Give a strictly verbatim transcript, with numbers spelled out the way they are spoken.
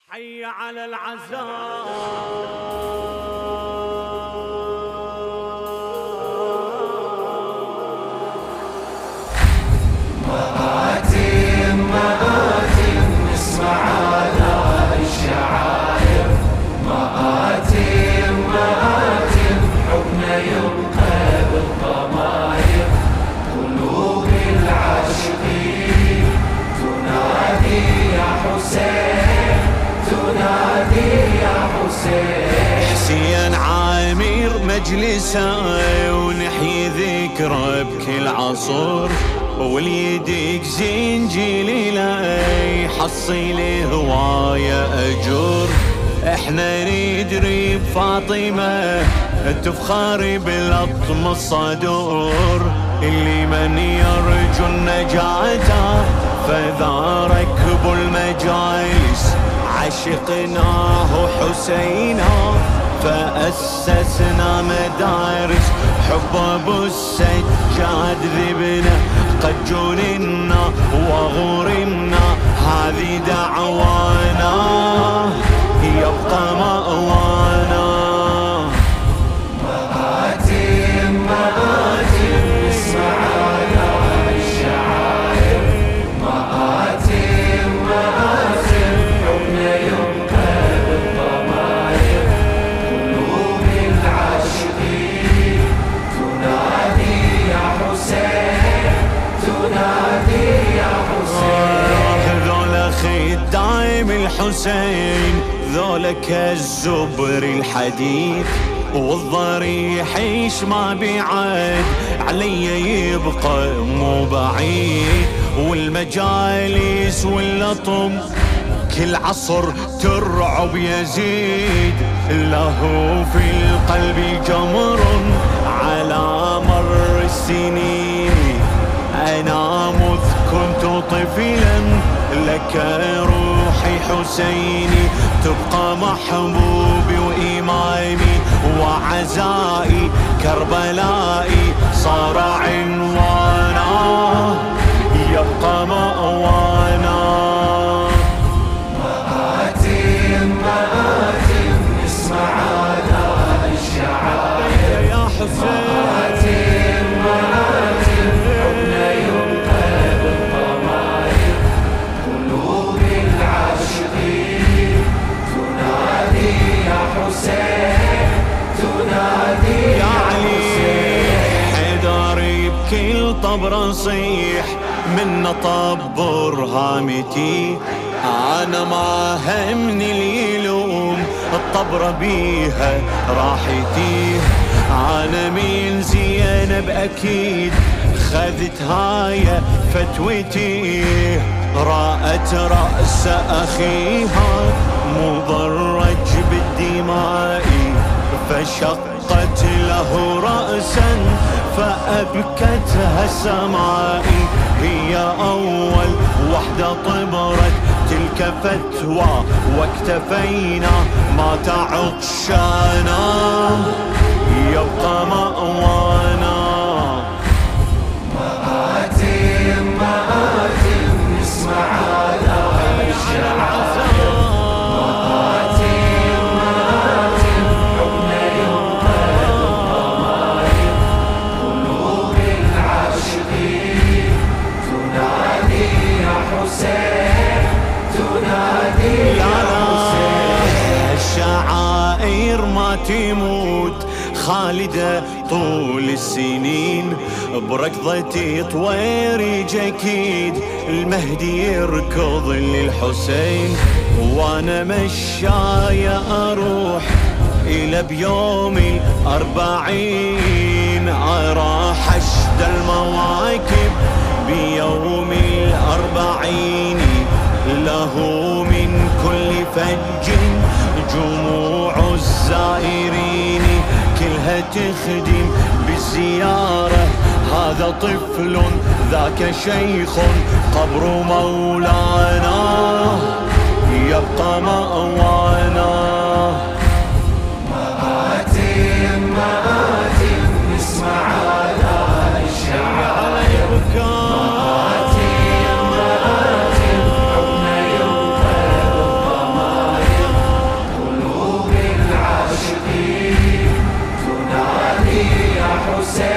حي على العزاء. مآتم مآتم نسمع آلاء الشعائر، مآتم مآتم حبنا يبقى بالضمائر، قلوب العاشقين تنادي يا حسين، تنادي يا حسين. حسين عامر مجلسه ونحيي ذكره بكل عصر، واليدك زنجيل لا يحصل هواية أجور. احنا ندري بفاطمة تفخر بالأطم الصدور، اللي من يرجو النجاة فذا ركب المجالس. عشقناه حسينا فأسسنا مدارس، حب أبو السجاد ذبنا قد جننا وغرمنا، هذه دعوانا يبقى مأوانا. مآتم مآتم نسمع آلاء الشعائر، مآتم مآتم حبنا يبقى بالضمائر، قلوب العاشقين تنادي يا حسين، تنادي يا حسين. ذولا خدايم الحسين، ذولا كالزبر الحديد، والضريح ايش ما بيعد علي يبقى مو بعيد. والمجالس واللطم كل عصر ترعب يزيد، له في القلب جمر على مر السنين. أنا مذ كنت طفلا لك روحي حسيني، تبقى محبوبي وإمامي وعزائي، كربلائي صار عنوانا يبقى مأوانا. مآتم مآتم نسمع آلاء الشعائر يا حسين، مآتم مآتم حبنا يبقى بالضمائر، قلوب العاشقين تنادي يا حسين، تنادي يا يا علي حسين. حيدر بكل طبر صيح من طبر هامتي، أنا ما همني اليلوم الطبرة بيها راحتي. أنا من زينب أكيد خذت هاي فتوتي، رأت رأس أخيها مضرج بالدماء، فشقت له رأسا فأبكتها سمائي. هي أول وحدة طبرت تلك فتوى، واكتفينا ما تعطشانا يبقى مأوانا. مآتم مآتم نسمع آلاء الشعائر، مآتم مآتم حبنا يبقى بالضمائر، قلوب العاشقين تنادي يا حسين، تنادي يا حسين. الشعائر ما تموت خالدة طول السنين، بركضة طوير جكيد المهدي يركض للحسين. وانا مشاية اروح الى بيوم الاربعين، راح اشد المواكب بيوم الاربعين. له من كل فج جموع الزائرين، كلها تخدم بالزيارة. هذا طفل ذاك شيخ قبر مولانا يبقى مأوانا. مآتم مآتم نسمع آلاء الشعائر، مآتم مآتم حبنا يبقى بالضمائر، حسين